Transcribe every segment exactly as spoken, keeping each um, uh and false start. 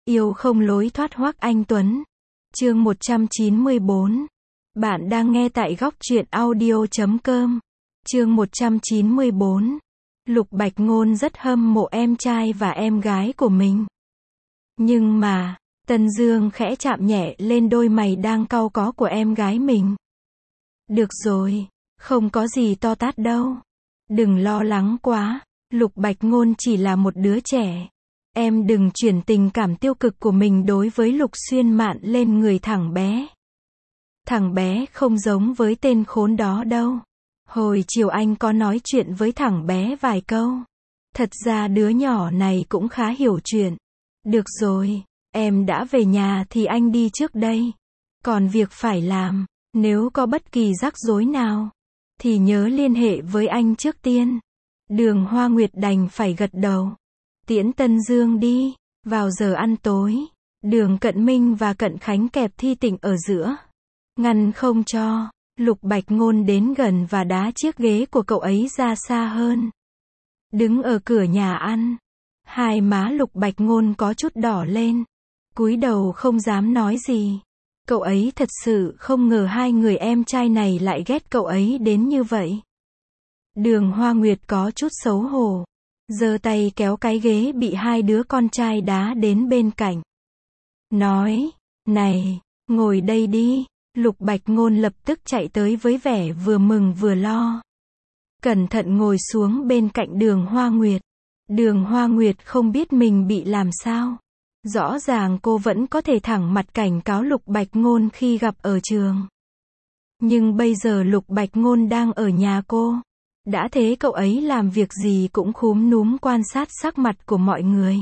Yêu không lối thoát Hoắc Anh Tuấn. Chương một trăm chín mươi bốn. Bạn đang nghe tại góc truyện audio chấm com. Chương một trăm chín mươi bốn. Lục Bạch Ngôn rất hâm mộ em trai và em gái của mình. Nhưng mà, Tần Dương khẽ chạm nhẹ lên đôi mày đang cau có của em gái mình. Được rồi, không có gì to tát đâu. Đừng lo lắng quá, Lục Bạch Ngôn chỉ là một đứa trẻ. Em đừng chuyển tình cảm tiêu cực của mình đối với Lục Xuyên Mạn lên người thằng bé. Thằng bé không giống với tên khốn đó đâu. Hồi chiều anh có nói chuyện với thằng bé vài câu. Thật ra đứa nhỏ này cũng khá hiểu chuyện. Được rồi, em đã về nhà thì anh đi trước đây. Còn việc phải làm, nếu có bất kỳ rắc rối nào, thì nhớ liên hệ với anh trước tiên. Đường Hoa Nguyệt đành phải gật đầu. Tiễn Tân Dương đi. Vào giờ ăn tối, Đường Cận Minh và Cận Khánh kẹp Thi Tịnh ở giữa, ngăn không cho Lục Bạch Ngôn đến gần và đá chiếc ghế của cậu ấy ra xa hơn. Đứng ở cửa nhà ăn, hai má Lục Bạch Ngôn có chút đỏ lên, cúi đầu không dám nói gì. Cậu ấy thật sự không ngờ hai người em trai này lại ghét cậu ấy đến như vậy. Đường Hoa Nguyệt có chút xấu hổ, giơ tay kéo cái ghế bị hai đứa con trai đá đến bên cạnh. Nói, này, ngồi đây đi. Lục Bạch Ngôn lập tức chạy tới với vẻ vừa mừng vừa lo. Cẩn thận ngồi xuống bên cạnh Đường Hoa Nguyệt. Đường Hoa Nguyệt không biết mình bị làm sao. Rõ ràng cô vẫn có thể thẳng mặt cảnh cáo Lục Bạch Ngôn khi gặp ở trường. Nhưng bây giờ Lục Bạch Ngôn đang ở nhà cô. Đã thế cậu ấy làm việc gì cũng khúm núm quan sát sắc mặt của mọi người.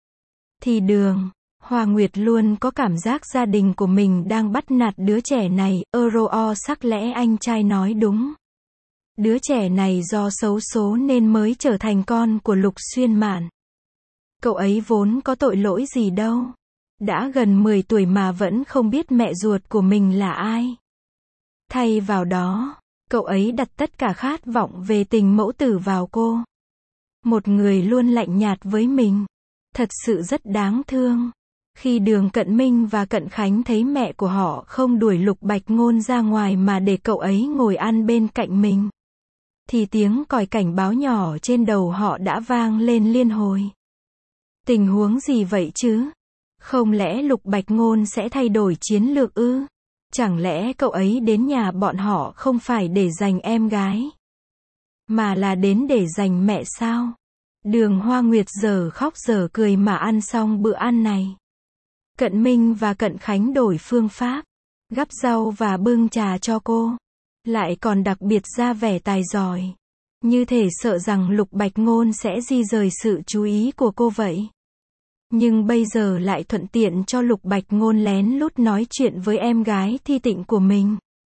Thì Đường Hoa Nguyệt luôn có cảm giác gia đình của mình đang bắt nạt đứa trẻ này. Ơ sắc lẽ anh trai nói đúng. Đứa trẻ này do xấu số nên mới trở thành con của Lục Xuyên Mạn. Cậu ấy vốn có tội lỗi gì đâu. Đã gần mười tuổi mà vẫn không biết mẹ ruột của mình là ai. Thay vào đó, cậu ấy đặt tất cả khát vọng về tình mẫu tử vào cô. Một người luôn lạnh nhạt với mình. Thật sự rất đáng thương. Khi Đường Cận Minh và Cận Khánh thấy mẹ của họ không đuổi Lục Bạch Ngôn ra ngoài mà để cậu ấy ngồi ăn bên cạnh mình, thì tiếng còi cảnh báo nhỏ trên đầu họ đã vang lên liên hồi. Tình huống gì vậy chứ? Không lẽ Lục Bạch Ngôn sẽ thay đổi chiến lược ư? Chẳng lẽ cậu ấy đến nhà bọn họ không phải để giành em gái, mà là đến để giành mẹ sao? Đường Hoa Nguyệt giờ khóc giờ cười mà ăn xong bữa ăn này. Cận Minh và Cận Khánh đổi phương pháp, gắp rau và bưng trà cho cô. Lại còn đặc biệt ra vẻ tài giỏi. Như thể sợ rằng Lục Bạch Ngôn sẽ di rời sự chú ý của cô vậy. Nhưng bây giờ lại thuận tiện cho Lục Bạch Ngôn lén lút nói chuyện với em gái Thi Tịnh của mình.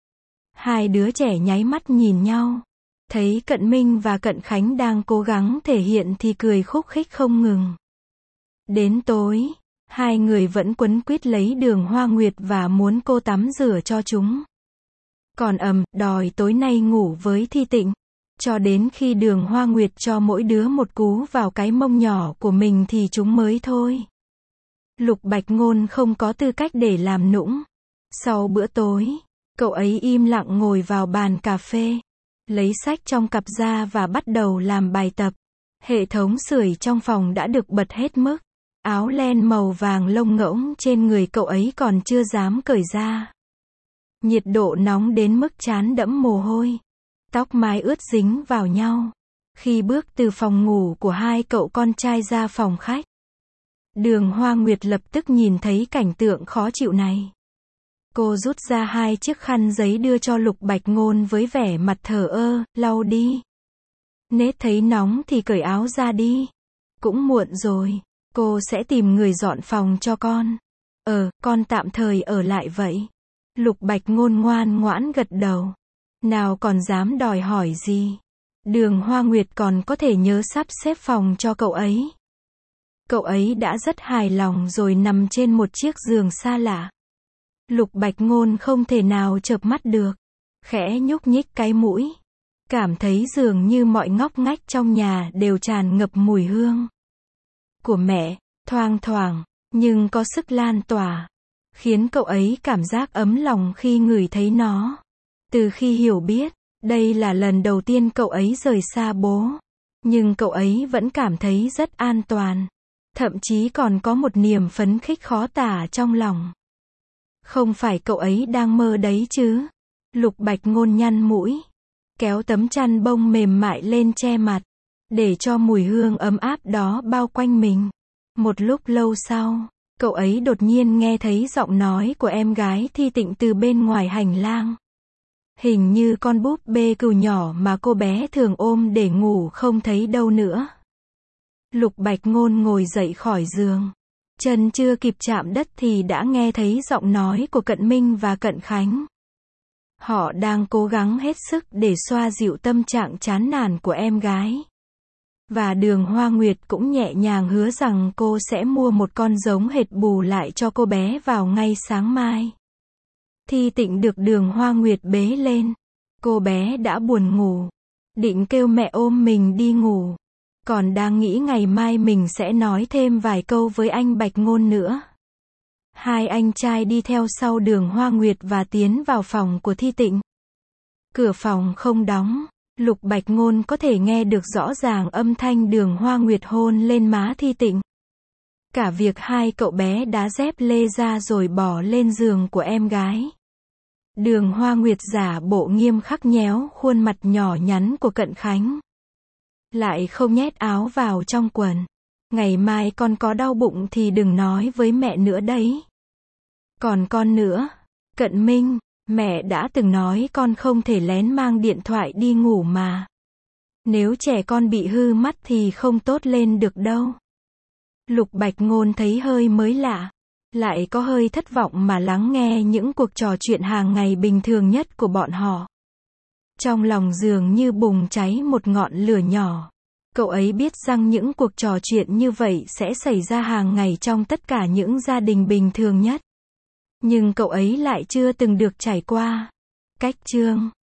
Hai đứa trẻ nháy mắt nhìn nhau. Thấy Cận Minh và Cận Khánh đang cố gắng thể hiện thì cười khúc khích không ngừng. Đến tối, hai người vẫn quấn quýt lấy Đường Hoa Nguyệt và muốn cô tắm rửa cho chúng. Còn ầm, đòi tối nay ngủ với Thi Tịnh. Cho đến khi Đường Hoa Nguyệt cho mỗi đứa một cú vào cái mông nhỏ của mình thì chúng mới thôi. Lục Bạch Ngôn không có tư cách để làm nũng. Sau bữa tối, cậu ấy im lặng ngồi vào bàn cà phê, lấy sách trong cặp ra và bắt đầu làm bài tập. Hệ thống sưởi trong phòng đã được bật hết mức. Áo len màu vàng lông ngỗng trên người cậu ấy còn chưa dám cởi ra. Nhiệt độ nóng đến mức trán đẫm mồ hôi. Tóc mái ướt dính vào nhau. Khi bước từ phòng ngủ của hai cậu con trai ra phòng khách, Đường Hoa Nguyệt lập tức nhìn thấy cảnh tượng khó chịu này. Cô rút ra hai chiếc khăn giấy đưa cho Lục Bạch Ngôn với vẻ mặt thờ ơ, lau đi. Nết thấy nóng thì cởi áo ra đi. Cũng muộn rồi, cô sẽ tìm người dọn phòng cho con. Ờ, con tạm thời ở lại vậy. Lục Bạch Ngôn ngoan ngoãn gật đầu. Nào còn dám đòi hỏi gì. Đường Hoa Nguyệt còn có thể nhớ sắp xếp phòng cho cậu ấy. Cậu ấy đã rất hài lòng rồi nằm trên một chiếc giường xa lạ. Lục Bạch Ngôn không thể nào chợp mắt được. Khẽ nhúc nhích cái mũi. Cảm thấy dường như mọi ngóc ngách trong nhà đều tràn ngập mùi hương của mẹ, thoang thoảng, nhưng có sức lan tỏa, khiến cậu ấy cảm giác ấm lòng khi ngửi thấy nó. Từ khi hiểu biết, đây là lần đầu tiên cậu ấy rời xa bố, nhưng cậu ấy vẫn cảm thấy rất an toàn, thậm chí còn có một niềm phấn khích khó tả trong lòng. Không phải cậu ấy đang mơ đấy chứ? Lục Bạch Ngôn nhăn mũi, kéo tấm chăn bông mềm mại lên che mặt, để cho mùi hương ấm áp đó bao quanh mình. Một lúc lâu sau, cậu ấy đột nhiên nghe thấy giọng nói của em gái Thi Tịnh từ bên ngoài hành lang. Hình như con búp bê cừu nhỏ mà cô bé thường ôm để ngủ không thấy đâu nữa. Lục Bạch Ngôn ngồi dậy khỏi giường. Chân chưa kịp chạm đất thì đã nghe thấy giọng nói của Cận Minh và Cận Khánh. Họ đang cố gắng hết sức để xoa dịu tâm trạng chán nản của em gái. Và Đường Hoa Nguyệt cũng nhẹ nhàng hứa rằng cô sẽ mua một con giống hệt bù lại cho cô bé vào ngay sáng mai. Thi Tịnh được Đường Hoa Nguyệt bế lên. Cô bé đã buồn ngủ, định kêu mẹ ôm mình đi ngủ, còn đang nghĩ ngày mai mình sẽ nói thêm vài câu với anh Bạch Ngôn nữa. Hai anh trai đi theo sau Đường Hoa Nguyệt và tiến vào phòng của Thi Tịnh. Cửa phòng không đóng, Lục Bạch Ngôn có thể nghe được rõ ràng âm thanh Đường Hoa Nguyệt hôn lên má Thi Tịnh. Cả việc hai cậu bé đá dép lê ra rồi bỏ lên giường của em gái. Đường Hoa Nguyệt giả bộ nghiêm khắc nhéo khuôn mặt nhỏ nhắn của Cận Khánh. Lại không nhét áo vào trong quần. Ngày mai con có đau bụng thì đừng nói với mẹ nữa đấy. Còn con nữa, Cận Minh, mẹ đã từng nói con không thể lén mang điện thoại đi ngủ mà. Nếu trẻ con bị hư mắt thì không tốt lên được đâu. Lục Bạch Ngôn thấy hơi mới lạ, lại có hơi thất vọng mà lắng nghe những cuộc trò chuyện hàng ngày bình thường nhất của bọn họ. Trong lòng dường như bùng cháy một ngọn lửa nhỏ. Cậu ấy biết rằng những cuộc trò chuyện như vậy sẽ xảy ra hàng ngày trong tất cả những gia đình bình thường nhất. Nhưng cậu ấy lại chưa từng được trải qua. Cách chương